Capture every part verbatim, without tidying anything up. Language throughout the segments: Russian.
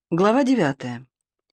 Глава девятая.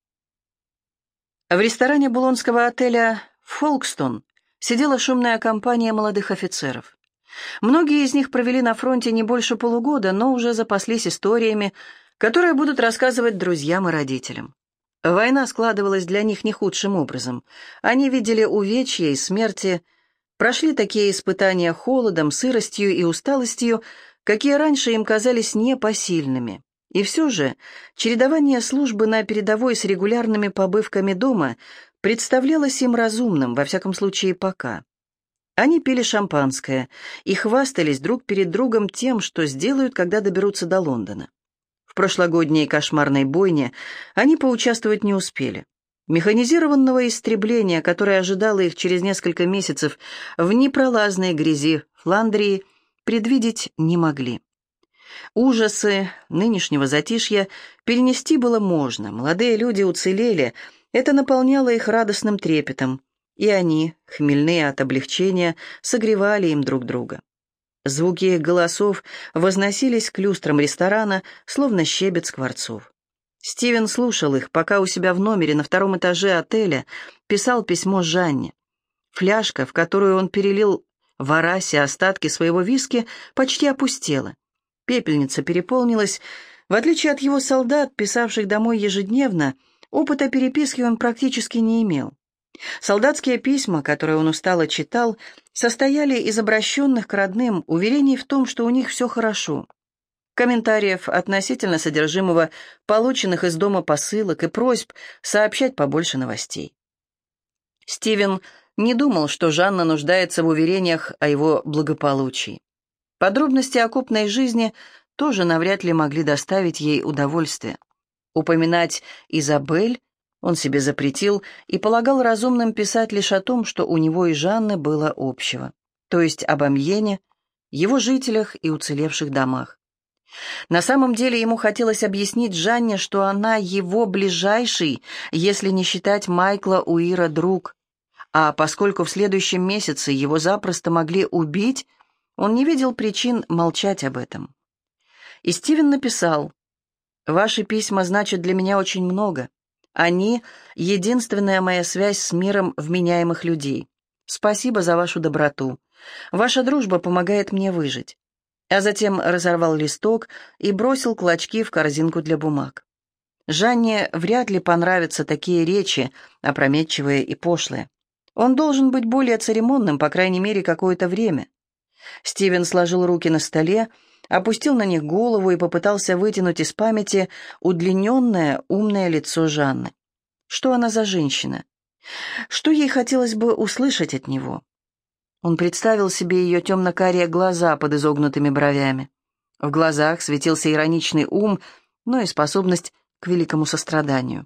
В ресторане булонского отеля «Фолкстон» сидела шумная компания молодых офицеров. Многие из них провели на фронте не больше полугода, но уже запаслись историями, которые будут рассказывать друзьям и родителям. Война складывалась для них не худшим образом. Они видели увечья и смерти, прошли такие испытания холодом, сыростью и усталостью, какие раньше им казались непосильными. И все же чередование службы на передовой с регулярными побывками дома представлялось им разумным, во всяком случае пока. Они пили шампанское и хвастались друг перед другом тем, что сделают, когда доберутся до Лондона. В прошлогодней кошмарной бойне они поучаствовать не успели. Механизированного истребления, которое ожидало их через несколько месяцев в непролазной грязи Фландрии, предвидеть не могли. Ужасы нынешнего затишья перенести было можно, молодые люди уцелели, это наполняло их радостным трепетом, и они, хмельные от облегчения, согревали им друг друга. Звуки их голосов возносились к люстрам ресторана, словно щебет скворцов. Стивен слушал их, пока у себя в номере на втором этаже отеля писал письмо Жанне. Фляжка, в которую он перелил в Арасе остатки своего виски, почти опустела. Пепельница переполнилась. В отличие от его солдат, писавших домой ежедневно, опыта переписки он практически не имел. Солдатские письма, которые он устало читал, состояли из обращенных к родным уверений в том, что у них все хорошо, комментариев относительно содержимого полученных из дома посылок и просьб сообщать побольше новостей. Стивен не думал, что Жанна нуждается в уверениях о его благополучии. Подробности окопной жизни тоже навряд ли могли доставить ей удовольствие. Упоминать Изабель он себе запретил и полагал разумным писать лишь о том, что у него и Жанны было общего, то есть об Амьене, его жителях и уцелевших домах. На самом деле ему хотелось объяснить Жанне, что она его ближайший, если не считать Майкла Уира, друг, а поскольку в следующем месяце его запросто могли убить, он не видел причин молчать об этом. И Стивен написал: «Ваши письма значат для меня очень много. Они — единственная моя связь с миром вменяемых людей. Спасибо за вашу доброту. Ваша дружба помогает мне выжить». А затем разорвал листок и бросил клочки в корзинку для бумаг. Жанне вряд ли понравятся такие речи, опрометчивые и пошлые. Он должен быть более церемонным, по крайней мере, какое-то время. Стивен сложил руки на столе, опустил на них голову и попытался вытянуть из памяти удлиненное, умное лицо Жанны. Что она за женщина? Что ей хотелось бы услышать от него? Он представил себе ее темно-карие глаза под изогнутыми бровями. В глазах светился ироничный ум, но и способность к великому состраданию.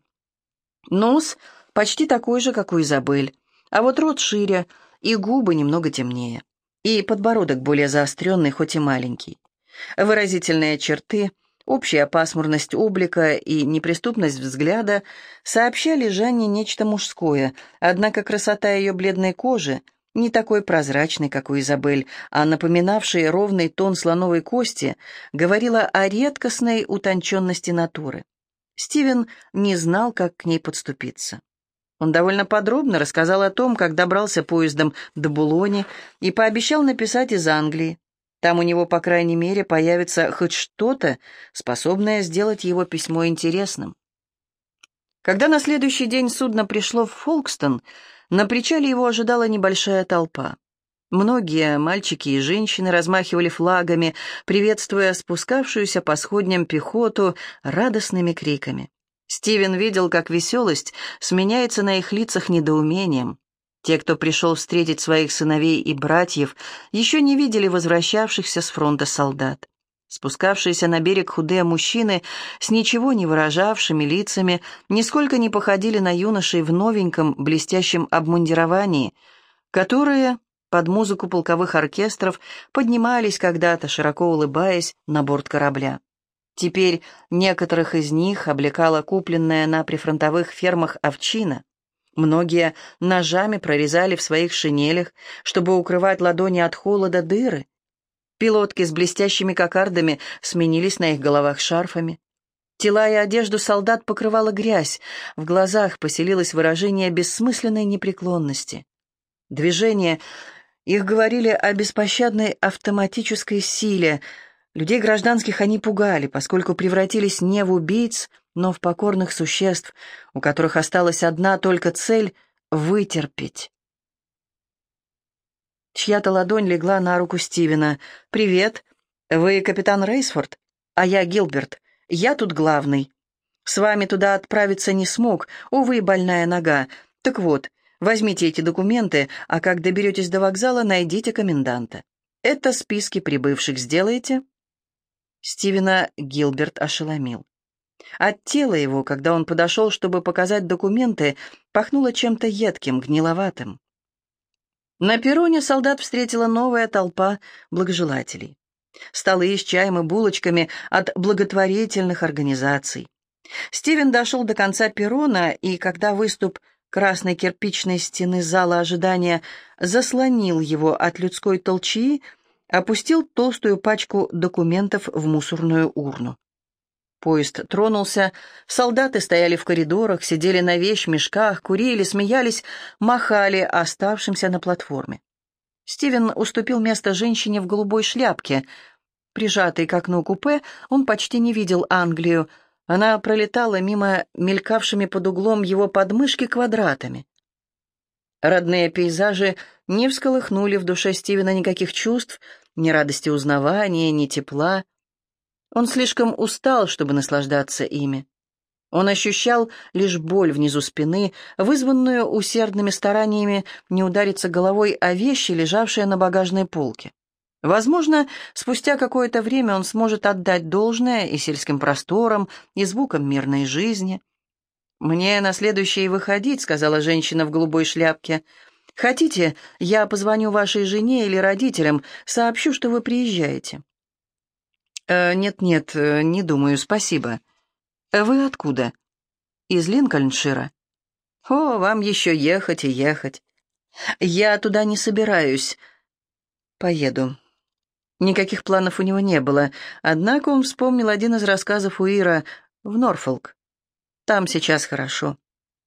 Нос почти такой же, как у Изабель, а вот рот шире, и губы немного темнее. И подбородок более заостренный, хоть и маленький. Выразительные черты, общая пасмурность облика и неприступность взгляда сообщали Жанне нечто мужское, однако красота ее бледной кожи, не такой прозрачной, как у Изабель, а напоминавшей ровный тон слоновой кости, говорила о редкостной утонченности натуры. Стивен не знал, как к ней подступиться. Он довольно подробно рассказал о том, как добрался поездом до Булони и пообещал написать из Англии. Там у него, по крайней мере, появится хоть что-то, способное сделать его письмо интересным. Когда на следующий день судно пришло в Фолкстон, на причале его ожидала небольшая толпа. Многие мальчики и женщины размахивали флагами, приветствуя спускавшуюся по сходням пехоту радостными криками. Стивен видел, как веселость сменяется на их лицах недоумением. Те, кто пришел встретить своих сыновей и братьев, еще не видели возвращавшихся с фронта солдат. Спускавшиеся на берег худые мужчины с ничего не выражавшими лицами нисколько не походили на юношей в новеньком блестящем обмундировании, которые под музыку полковых оркестров поднимались когда-то, широко улыбаясь, на борт корабля. Теперь некоторых из них облекала купленная на прифронтовых фермах овчина. Многие ножами прорезали в своих шинелях, чтобы укрывать ладони от холода, дыры. Пилотки с блестящими кокардами сменились на их головах шарфами. Тела и одежду солдат покрывала грязь, в глазах поселилось выражение бессмысленной непреклонности. Движения их говорили о беспощадной автоматической силе. Людей гражданских они пугали, поскольку превратились не в убийц, но в покорных существ, у которых осталась одна только цель — вытерпеть. Чья-то ладонь легла на руку Стивена. «Привет. Вы капитан Рейсфорд? А я Гилберт. Я тут главный. С вами туда отправиться не смог, увы, больная нога. Так вот, возьмите эти документы, а как доберетесь до вокзала, найдите коменданта. Это списки прибывших сделаете?» Стивена Гилберт ошеломил. От тела его, когда он подошел, чтобы показать документы, пахнуло чем-то едким, гниловатым. На перроне солдат встретила новая толпа благожелателей. Столы с чаем и булочками от благотворительных организаций. Стивен дошел до конца перрона, и когда выступ красной кирпичной стены зала ожидания заслонил его от людской толчии, опустил толстую пачку документов в мусорную урну. Поезд тронулся, солдаты стояли в коридорах, сидели на вещмешках, курили, смеялись, махали оставшимся на платформе. Стивен уступил место женщине в голубой шляпке. Прижатый к окну купе, он почти не видел Англию. Она пролетала мимо мелькавшими под углом его подмышки квадратами. Родные пейзажи не всколыхнули в душе Стивена никаких чувств, ни радости узнавания, ни тепла. Он слишком устал, чтобы наслаждаться ими. Он ощущал лишь боль внизу спины, вызванную усердными стараниями не удариться головой о вещи, лежавшие на багажной полке. Возможно, спустя какое-то время он сможет отдать должное и сельским просторам, и звукам мирной жизни. «Мне на следующее выходить», — сказала женщина в голубой шляпке. «Хотите, я позвоню вашей жене или родителям, сообщу, что вы приезжаете?» «Э, «Нет-нет, не думаю, спасибо». «Вы откуда?» «Из Линкольншира». «О, вам еще ехать и ехать». «Я туда не собираюсь». «Поеду». Никаких планов у него не было, однако он вспомнил один из рассказов Уира в Норфолк. Там сейчас хорошо.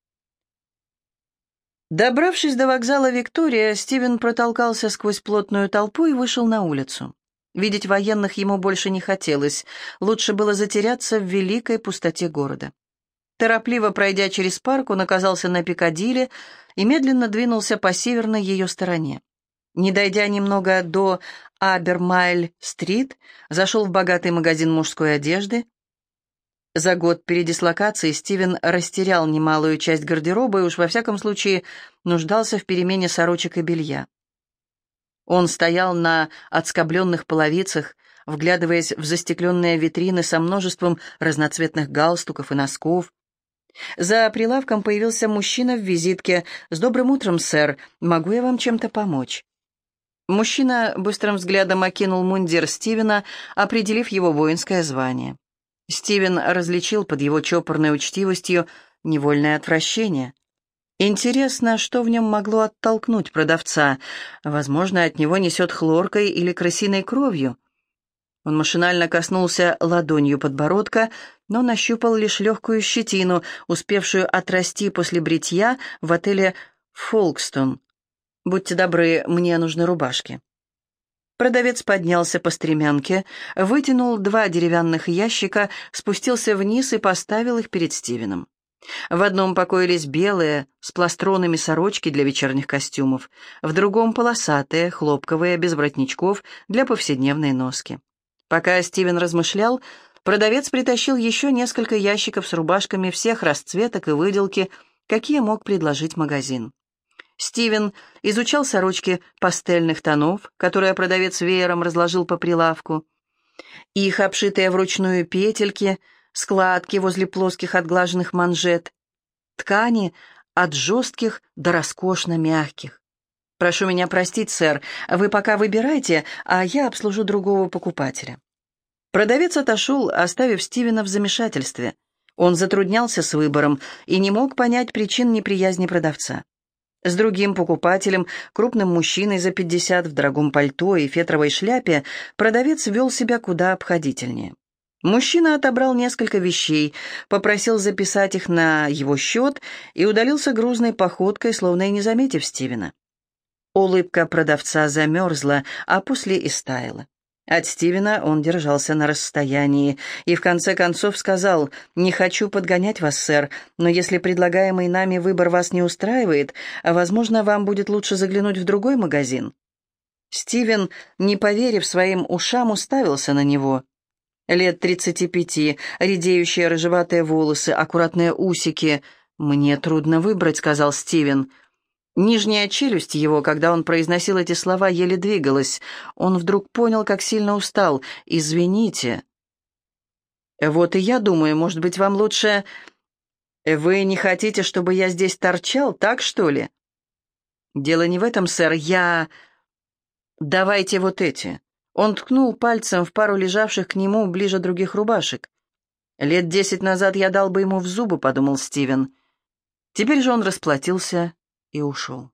Добравшись до вокзала Виктория, Стивен протолкался сквозь плотную толпу и вышел на улицу. Видеть военных ему больше не хотелось, лучше было затеряться в великой пустоте города. Торопливо пройдя через парк, он оказался на Пикадилли и медленно двинулся по северной ее стороне. Не дойдя немного до Абермайль-стрит, зашел в богатый магазин мужской одежды. За год передислокации Стивен растерял немалую часть гардероба и уж во всяком случае нуждался в перемене сорочек и белья. Он стоял на отскобленных половицах, вглядываясь в застекленные витрины со множеством разноцветных галстуков и носков. За прилавком появился мужчина в визитке. «С добрым утром, сэр. Могу я вам чем-то помочь?» Мужчина быстрым взглядом окинул мундир Стивена, определив его воинское звание. Стивен различил под его чопорной учтивостью невольное отвращение. Интересно, что в нем могло оттолкнуть продавца? Возможно, от него несет хлоркой или крысиной кровью. Он машинально коснулся ладонью подбородка, но нащупал лишь легкую щетину, успевшую отрасти после бритья в отеле «Фолкстон». «Будьте добры, мне нужны рубашки». Продавец поднялся по стремянке, вытянул два деревянных ящика, спустился вниз и поставил их перед Стивеном. В одном покоились белые, с пластронами сорочки для вечерних костюмов, в другом полосатые, хлопковые, без воротничков, для повседневной носки. Пока Стивен размышлял, продавец притащил еще несколько ящиков с рубашками всех расцветок и выделки, какие мог предложить магазин. Стивен изучал сорочки пастельных тонов, которые продавец веером разложил по прилавку. Их обшитые вручную петельки, складки возле плоских отглаженных манжет, ткани от жестких до роскошно мягких. «Прошу меня простить, сэр, вы пока выбирайте, а я обслужу другого покупателя». Продавец отошел, оставив Стивена в замешательстве. Он затруднялся с выбором и не мог понять причин неприязни продавца. С другим покупателем, крупным мужчиной за пятьдесят в дорогом пальто и фетровой шляпе, продавец вел себя куда обходительнее. Мужчина отобрал несколько вещей, попросил записать их на его счет и удалился грузной походкой, словно и не заметив Стивена. Улыбка продавца замерзла, а после и стаяла. От Стивена он держался на расстоянии и в конце концов сказал: «Не хочу подгонять вас, сэр, но если предлагаемый нами выбор вас не устраивает, возможно, вам будет лучше заглянуть в другой магазин». Стивен, не поверив своим ушам, уставился на него. Лет тридцати пяти, редеющие рыжеватые волосы, аккуратные усики. «Мне трудно выбрать», — сказал Стивен. Нижняя челюсть его, когда он произносил эти слова, еле двигалась. Он вдруг понял, как сильно устал. «Извините». «Вот и я думаю, может быть, вам лучше...» «Вы не хотите, чтобы я здесь торчал, так что ли?» «Дело не в этом, сэр. Я...» «Давайте вот эти». Он ткнул пальцем в пару лежавших к нему ближе других рубашек. «Лет десять назад я дал бы ему в зубы», — подумал Стивен. Теперь же он расплатился и ушел.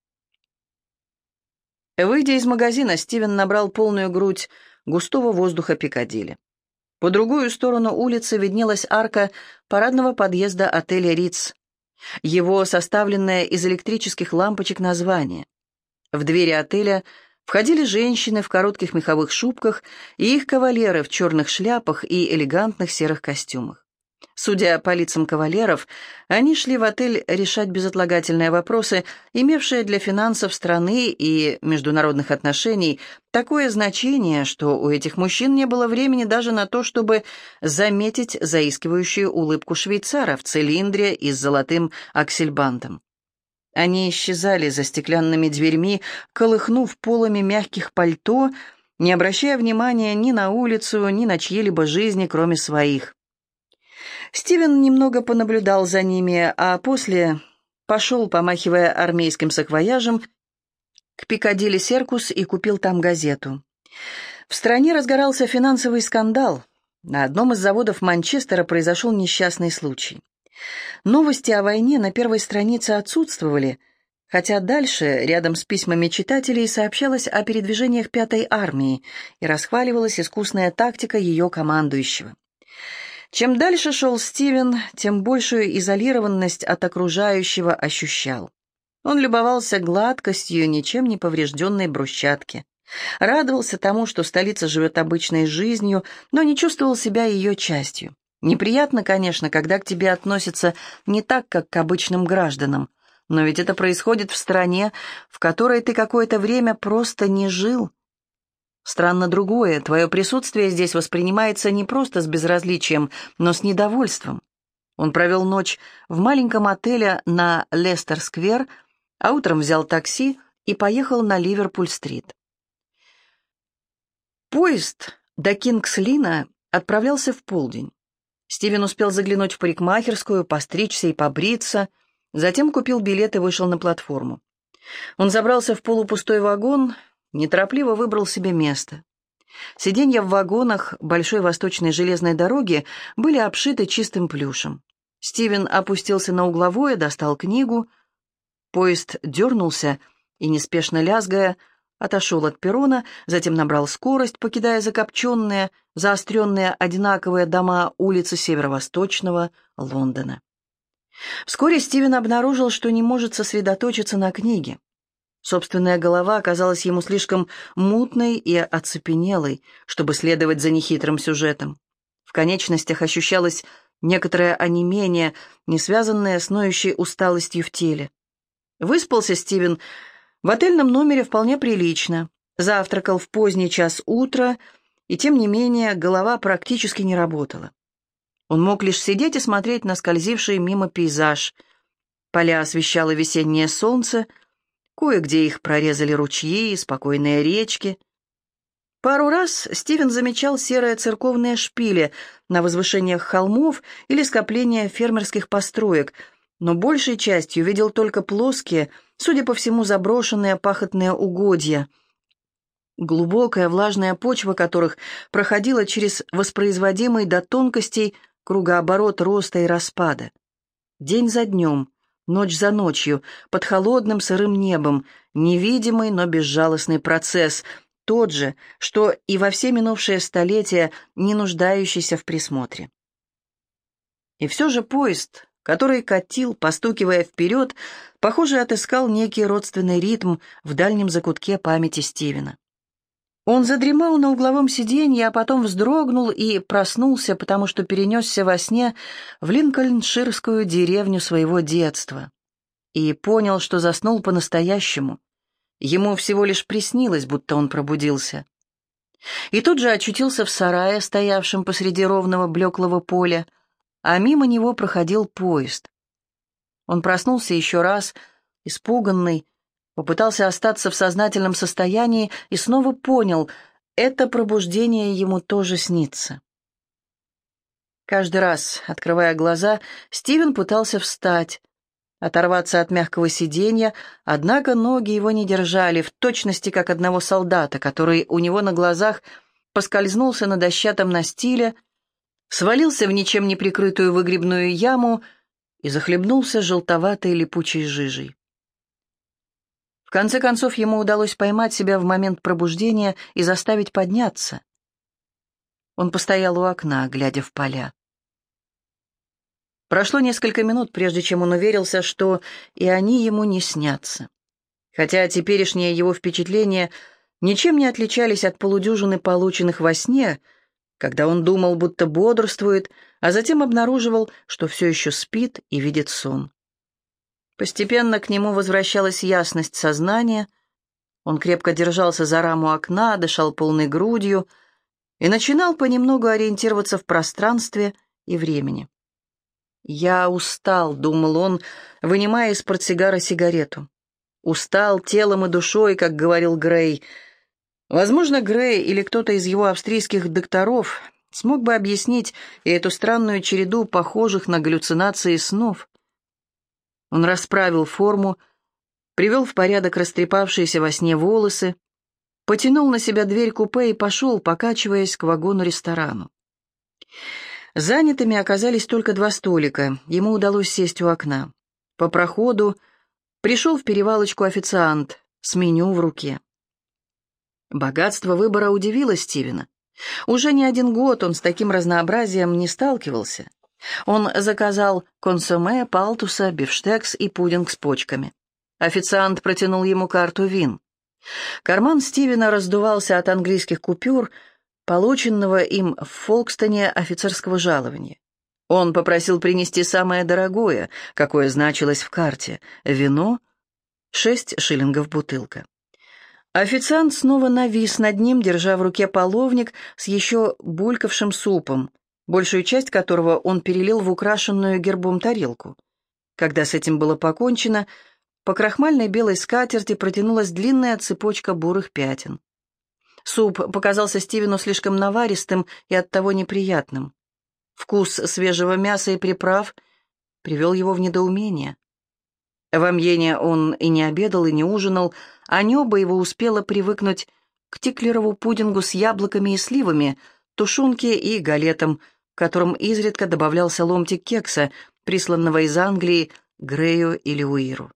Выйдя из магазина, Стивен набрал полную грудь густого воздуха Пикадилли. По другую сторону улицы виднелась арка парадного подъезда отеля «Ритц», его составленное из электрических лампочек название. В двери отеля входили женщины в коротких меховых шубках и их кавалеры в черных шляпах и элегантных серых костюмах. Судя по лицам кавалеров, они шли в отель решать безотлагательные вопросы, имевшие для финансов страны и международных отношений такое значение, что у этих мужчин не было времени даже на то, чтобы заметить заискивающую улыбку швейцара в цилиндре и с золотым аксельбантом. Они исчезали за стеклянными дверьми, колыхнув полами мягких пальто, не обращая внимания ни на улицу, ни на чьи-либо жизни, кроме своих. Стивен немного понаблюдал за ними, а после пошел, помахивая армейским саквояжем, к Пикадилли Серкус и купил там газету. В стране разгорался финансовый скандал. На одном из заводов Манчестера произошел несчастный случай. Новости о войне на первой странице отсутствовали, хотя дальше, рядом с письмами читателей, сообщалось о передвижениях Пятой армии и расхваливалась искусная тактика ее командующего. Чем дальше шел Стивен, тем большую изолированность от окружающего ощущал. Он любовался гладкостью ничем не поврежденной брусчатки, радовался тому, что столица живет обычной жизнью, но не чувствовал себя ее частью. Неприятно, конечно, когда к тебе относятся не так, как к обычным гражданам, но ведь это происходит в стране, в которой ты какое-то время просто не жил. Странно другое, твое присутствие здесь воспринимается не просто с безразличием, но с недовольством. Он провел ночь в маленьком отеле на Лестер-сквер, а утром взял такси и поехал на Ливерпуль-стрит. Поезд до Кингс-Лина отправлялся в полдень. Стивен успел заглянуть в парикмахерскую, постричься и побриться, затем купил билет и вышел на платформу. Он забрался в полупустой вагон, неторопливо выбрал себе место. Сиденья в вагонах большой восточной железной дороги были обшиты чистым плюшем. Стивен опустился на угловое, достал книгу. Поезд дернулся и, неспешно лязгая, отошел от перрона, затем набрал скорость, покидая закопченные, заостренные одинаковые дома улицы северо-восточного Лондона. Вскоре Стивен обнаружил, что не может сосредоточиться на книге. Собственная голова оказалась ему слишком мутной и оцепенелой, чтобы следовать за нехитрым сюжетом. В конечностях ощущалось некоторое онемение, не связанное с ноющей усталостью в теле. Выспался Стивен в отельном номере вполне прилично, завтракал в поздний час утра, и тем не менее голова практически не работала. Он мог лишь сидеть и смотреть на скользивший мимо пейзаж. Поля освещало весеннее солнце, кое-где их прорезали ручьи и спокойные речки. Пару раз Стивен замечал серые церковные шпили на возвышениях холмов или скопления фермерских построек, но большей частью видел только плоские, судя по всему, заброшенные пахотные угодья, глубокая влажная почва которых проходила через воспроизводимый до тонкостей кругооборот роста и распада. День за днем, ночь за ночью, под холодным сырым небом, невидимый, но безжалостный процесс, тот же, что и во все минувшие столетия, не нуждающийся в присмотре. И все же поезд, который катил, постукивая вперед, похоже, отыскал некий родственный ритм в дальнем закутке памяти Стивена. Он задремал на угловом сиденье, а потом вздрогнул и проснулся, потому что перенесся во сне в линкольнширскую деревню своего детства. И понял, что заснул по-настоящему. Ему всего лишь приснилось, будто он пробудился. И тут же очутился в сарае, стоявшем посреди ровного блеклого поля, а мимо него проходил поезд. Он проснулся еще раз, испуганный, попытался остаться в сознательном состоянии и снова понял, это пробуждение ему тоже снится. Каждый раз, открывая глаза, Стивен пытался встать, оторваться от мягкого сиденья, однако ноги его не держали, в точности как одного солдата, который у него на глазах поскользнулся на дощатом настиле, свалился в ничем не прикрытую выгребную яму и захлебнулся желтоватой липучей жижей. В конце концов, ему удалось поймать себя в момент пробуждения и заставить подняться. Он постоял у окна, глядя в поля. Прошло несколько минут, прежде чем он уверился, что и они ему не снятся. Хотя теперешние его впечатления ничем не отличались от полудюжины полученных во сне, когда он думал, будто бодрствует, а затем обнаруживал, что все еще спит и видит сон. Постепенно к нему возвращалась ясность сознания, он крепко держался за раму окна, дышал полной грудью и начинал понемногу ориентироваться в пространстве и времени. «Я устал», — думал он, вынимая из портсигара сигарету. «Устал телом и душой», как говорил Грей. Возможно, Грей или кто-то из его австрийских докторов смог бы объяснить и эту странную череду похожих на галлюцинации снов. Он расправил форму, привел в порядок растрепавшиеся во сне волосы, потянул на себя дверь купе и пошел, покачиваясь, к вагону-ресторану. Занятыми оказались только два столика, ему удалось сесть у окна. По проходу пришел в перевалочку официант с меню в руке. Богатство выбора удивило Стивена. Уже не один год он с таким разнообразием не сталкивался. Он заказал консоме, палтуса, бифштекс и пудинг с почками. Официант протянул ему карту вин. Карман Стивена раздувался от английских купюр, полученного им в Фолкстоне офицерского жалования. Он попросил принести самое дорогое, какое значилось в карте — вино, шесть шиллингов бутылка. Официант снова навис над ним, держа в руке половник с еще булькавшим супом, большую часть которого он перелил в украшенную гербом тарелку. Когда с этим было покончено, по крахмальной белой скатерти протянулась длинная цепочка бурых пятен. Суп показался Стивену слишком наваристым и оттого неприятным. Вкус свежего мяса и приправ привел его в недоумение. В Амьене он и не обедал, и не ужинал, а небо его успело привыкнуть к тиклерову пудингу с яблоками и сливами, тушенке и галетам, к которым изредка добавлялся ломтик кекса, присланного из Англии Грею или Уиру.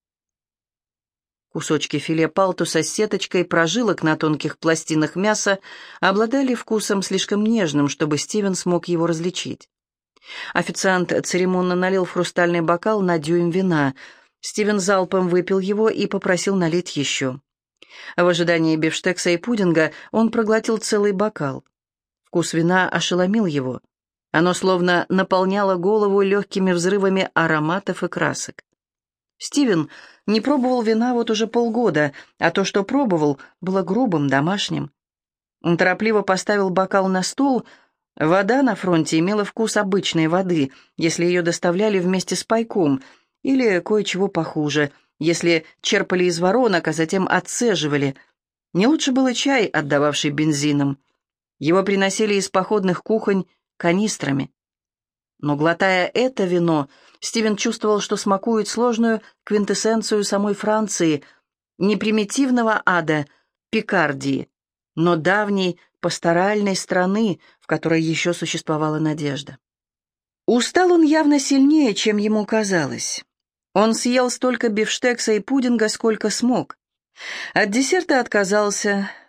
Кусочки филе палтуса с сеточкой прожилок на тонких пластинах мяса обладали вкусом слишком нежным, чтобы Стивен смог его различить. Официант церемонно налил в хрустальный бокал на дюйм вина. Стивен залпом выпил его и попросил налить еще. В ожидании бифштекса и пудинга он проглотил целый бокал. Вкус вина ошеломил его. Оно словно наполняло голову легкими взрывами ароматов и красок. Стивен не пробовал вина вот уже полгода, а то, что пробовал, было грубым, домашним. Он торопливо поставил бокал на стол. Вода на фронте имела вкус обычной воды, если ее доставляли вместе с пайком, или кое-чего похуже, если черпали из воронок, а затем отцеживали. Не лучше было чай, отдававший бензином. Его приносили из походных кухонь канистрами. Но, глотая это вино, Стивен чувствовал, что смакует сложную квинтэссенцию самой Франции, не примитивного ада, Пикардии, но давней пасторальной страны, в которой еще существовала надежда. Устал он явно сильнее, чем ему казалось. Он съел столько бифштекса и пудинга, сколько смог. От десерта отказался,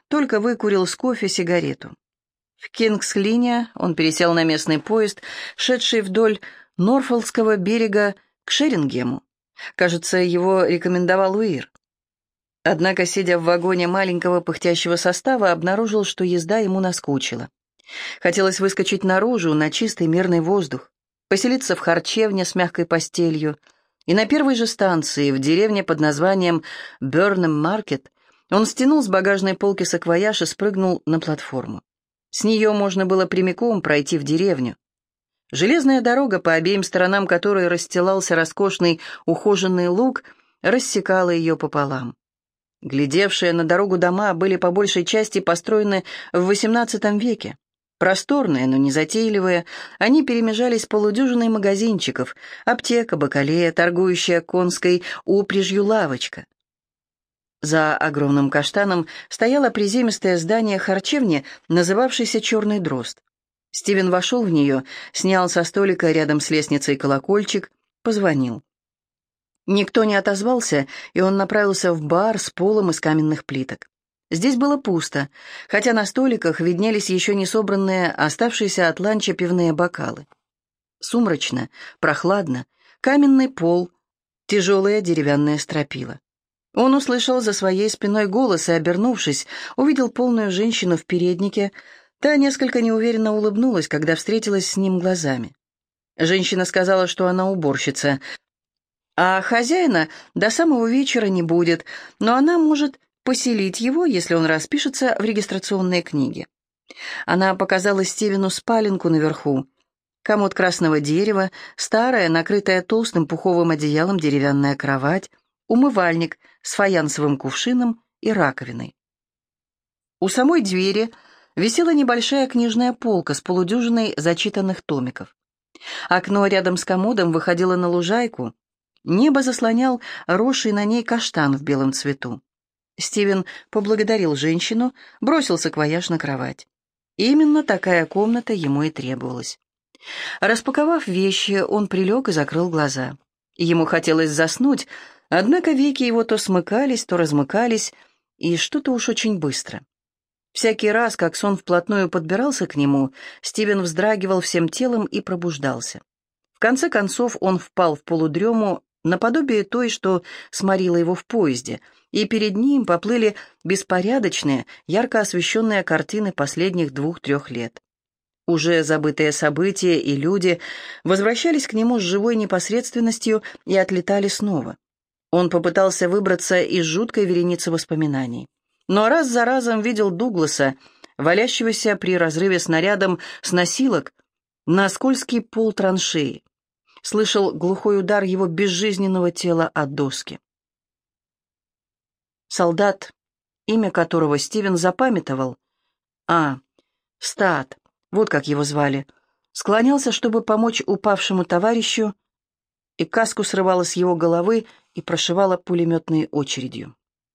только выкурил с кофе сигарету. В Кингс-Лине он пересел на местный поезд, шедший вдоль Норфолкского берега к Шерингему. Кажется, его рекомендовал Уир. Однако, сидя в вагоне маленького пыхтящего состава, обнаружил, что езда ему наскучила. Хотелось выскочить наружу на чистый мирный воздух, поселиться в харчевне с мягкой постелью, и на первой же станции, в деревне под названием Бёрнем-Маркет, он стянул с багажной полки саквояж и спрыгнул на платформу. С нее можно было прямиком пройти в деревню. Железная дорога, по обеим сторонам которой расстилался роскошный ухоженный луг, рассекала ее пополам. Глядевшие на дорогу дома были по большей части построены в восемнадцатом веке. Просторные, но не затейливые, они перемежались с полудюжиной магазинчиков, аптека, бакалея, торгующая конской упряжью лавочка. За огромным каштаном стояло приземистое здание харчевни, называвшееся «Черный дрозд». Стивен вошел в нее, снял со столика рядом с лестницей колокольчик, позвонил. Никто не отозвался, и он направился в бар с полом из каменных плиток. Здесь было пусто, хотя на столиках виднелись еще не собранные, оставшиеся от ланча пивные бокалы. Сумрачно, прохладно, каменный пол, тяжелые деревянные стропила. Он услышал за своей спиной голос и, обернувшись, увидел полную женщину в переднике. Та несколько неуверенно улыбнулась, когда встретилась с ним глазами. Женщина сказала, что она уборщица, а хозяина до самого вечера не будет, но она может поселить его, если он распишется в регистрационной книге. Она показала Стивену спаленку наверху. Комод красного дерева, старая, накрытая толстым пуховым одеялом деревянная кровать, умывальник с фаянсовым кувшином и раковиной. У самой двери висела небольшая книжная полка с полудюжиной зачитанных томиков. Окно рядом с комодом выходило на лужайку. Небо заслонял росший на ней каштан в белом цвету. Стивен поблагодарил женщину, бросил саквояж на кровать. Именно такая комната ему и требовалась. Распаковав вещи, он прилег и закрыл глаза. Ему хотелось заснуть, однако веки его то смыкались, то размыкались, и что-то уж очень быстро. Всякий раз, как сон вплотную подбирался к нему, Стивен вздрагивал всем телом и пробуждался. В конце концов он впал в полудрему, наподобие той, что сморила его в поезде, и перед ним поплыли беспорядочные, ярко освещенные картины последних двух-трех лет. Уже забытые события и люди возвращались к нему с живой непосредственностью и отлетали снова. Он попытался выбраться из жуткой вереницы воспоминаний, но раз за разом видел Дугласа, валящегося при разрыве снарядом с носилок на скользкий пол траншеи. Слышал глухой удар его безжизненного тела о доски. Солдат, имя которого Стивен запамятовал, а, Стат, вот как его звали, склонялся, чтобы помочь упавшему товарищу, и каску срывала с его головы и прошивала пулеметной очередью.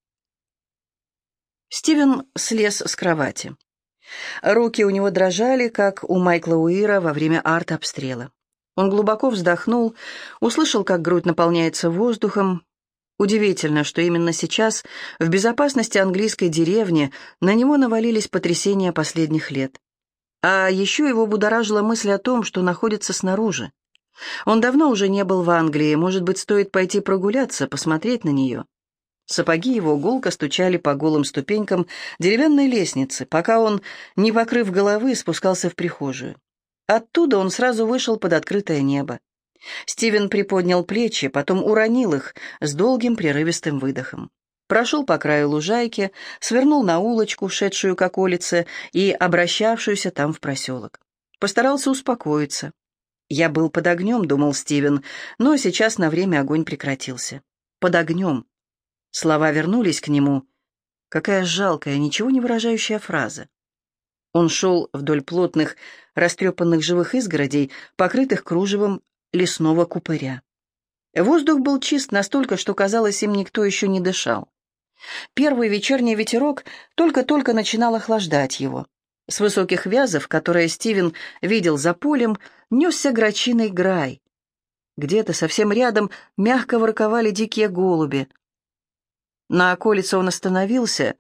Стивен слез с кровати. Руки у него дрожали, как у Майкла Уира во время артобстрела. Он глубоко вздохнул, услышал, как грудь наполняется воздухом. Удивительно, что именно сейчас, в безопасности английской деревни, на него навалились потрясения последних лет. А еще его будоражила мысль о том, что находится снаружи. Он давно уже не был в Англии, может быть, стоит пойти прогуляться, посмотреть на нее. Сапоги его гулко стучали по голым ступенькам деревянной лестницы, пока он, не покрыв головы, спускался в прихожую. Оттуда он сразу вышел под открытое небо. Стивен приподнял плечи, потом уронил их с долгим прерывистым выдохом. Прошел по краю лужайки, свернул на улочку, шедшую к околице и обращавшуюся там в проселок. Постарался успокоиться. «Я был под огнем», — думал Стивен, но сейчас на время огонь прекратился. «Под огнем». Слова вернулись к нему. Какая жалкая, ничего не выражающая фраза. Он шел вдоль плотных, растрепанных живых изгородей, покрытых кружевом лесного купыря. Воздух был чист настолько, что, казалось, им никто еще не дышал. Первый вечерний ветерок только-только начинал охлаждать его. С высоких вязов, которые Стивен видел за полем, несся грачиный грай. Где-то совсем рядом мягко ворковали дикие голуби. На околице он остановился,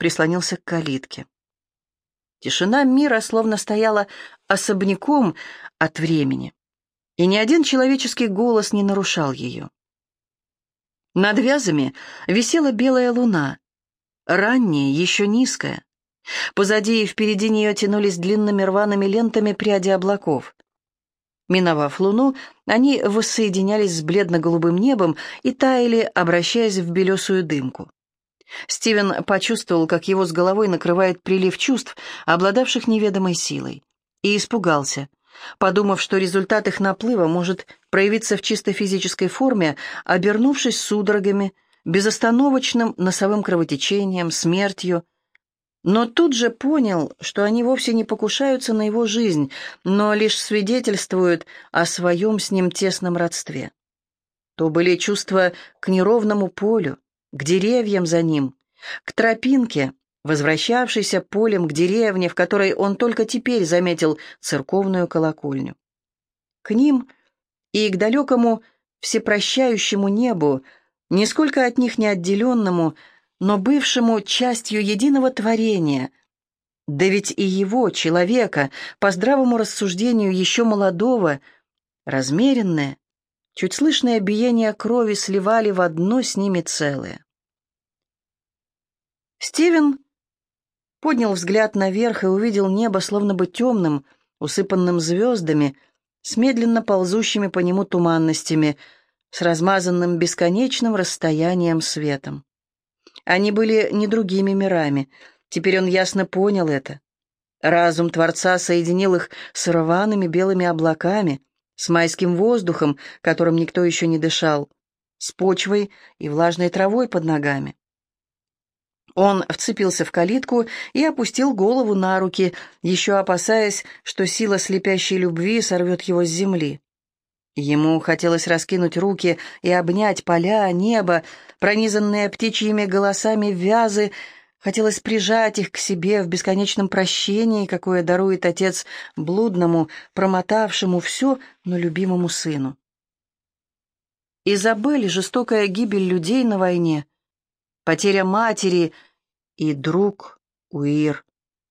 прислонился к калитке. Тишина мира словно стояла особняком от времени, и ни один человеческий голос не нарушал ее. Над вязами висела белая луна, ранняя, еще низкая. Позади и впереди нее тянулись длинными рваными лентами пряди облаков. Миновав луну, они воссоединялись с бледно-голубым небом и таяли, обращаясь в белесую дымку. Стивен почувствовал, как его с головой накрывает прилив чувств, обладавших неведомой силой, и испугался, подумав, что результат их наплыва может проявиться в чисто физической форме, обернувшись судорогами, безостановочным носовым кровотечением, смертью. Но тут же понял, что они вовсе не покушаются на его жизнь, но лишь свидетельствуют о своем с ним тесном родстве. То были чувства к неровному полю, к деревьям за ним, к тропинке, возвращавшейся полем к деревне, в которой он только теперь заметил церковную колокольню. К ним и к далекому всепрощающему небу, нисколько от них не отделенному, но бывшему частью единого творения, да ведь и его, человека, по здравому рассуждению еще молодого, размеренное, чуть слышное биение крови сливали в одно с ними целое. Стивен поднял взгляд наверх и увидел небо словно бы темным, усыпанным звездами, с медленно ползущими по нему туманностями, с размазанным бесконечным расстоянием светом. Они были не другими мирами. Теперь он ясно понял это. Разум Творца соединил их с рваными белыми облаками, с майским воздухом, которым никто еще не дышал, с почвой и влажной травой под ногами. Он вцепился в калитку и опустил голову на руки, еще опасаясь, что сила слепящей любви сорвет его с земли. Ему хотелось раскинуть руки и обнять поля, небо, пронизанные птичьими голосами вязы, хотелось прижать их к себе в бесконечном прощении, какое дарует отец блудному, промотавшему все, но любимому сыну. Изабель, жестокая гибель людей на войне, потеря матери и друг Уир.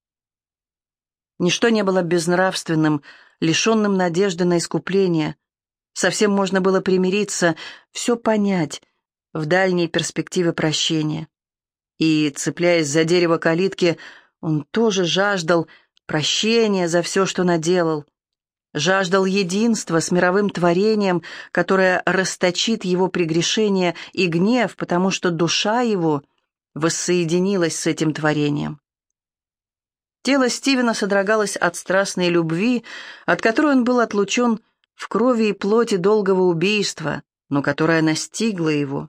Ничто не было безнравственным, лишенным надежды на искупление. Совсем можно было примириться, все понять в дальней перспективе прощения. И, цепляясь за дерево калитки, он тоже жаждал прощения за все, что наделал. Жаждал единства с мировым творением, которое расточит его прегрешения и гнев, потому что душа его воссоединилась с этим творением. Тело Стивена содрогалось от страстной любви, от которой он был отлучен в крови и плоти долгого убийства, но которая настигла его.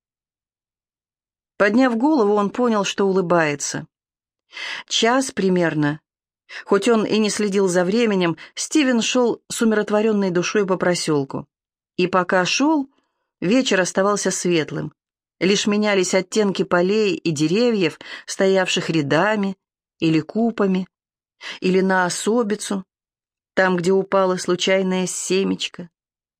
Подняв голову, он понял, что улыбается. Час примерно. Хоть он и не следил за временем, Стивен шел с умиротворенной душой по проселку. И пока шел, вечер оставался светлым. Лишь менялись оттенки полей и деревьев, стоявших рядами или купами, или на особицу, там, где упало случайное семечко.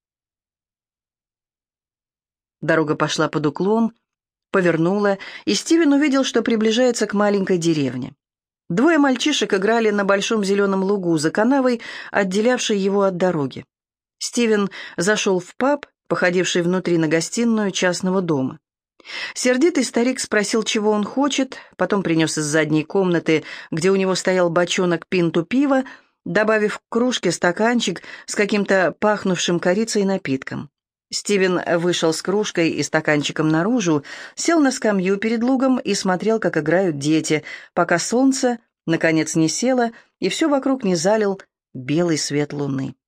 Дорога пошла под уклон, повернула, и Стивен увидел, что приближается к маленькой деревне. Двое мальчишек играли на большом зеленом лугу за канавой, отделявшей его от дороги. Стивен зашел в паб, походивший внутри на гостиную частного дома. Сердитый старик спросил, чего он хочет, потом принес из задней комнаты, где у него стоял бочонок пинту пива, добавив к кружке стаканчик с каким-то пахнувшим корицей напитком. Стивен вышел с кружкой и стаканчиком наружу, сел на скамью перед лугом и смотрел, как играют дети, пока солнце, наконец, не село, и все вокруг не залил белый свет луны.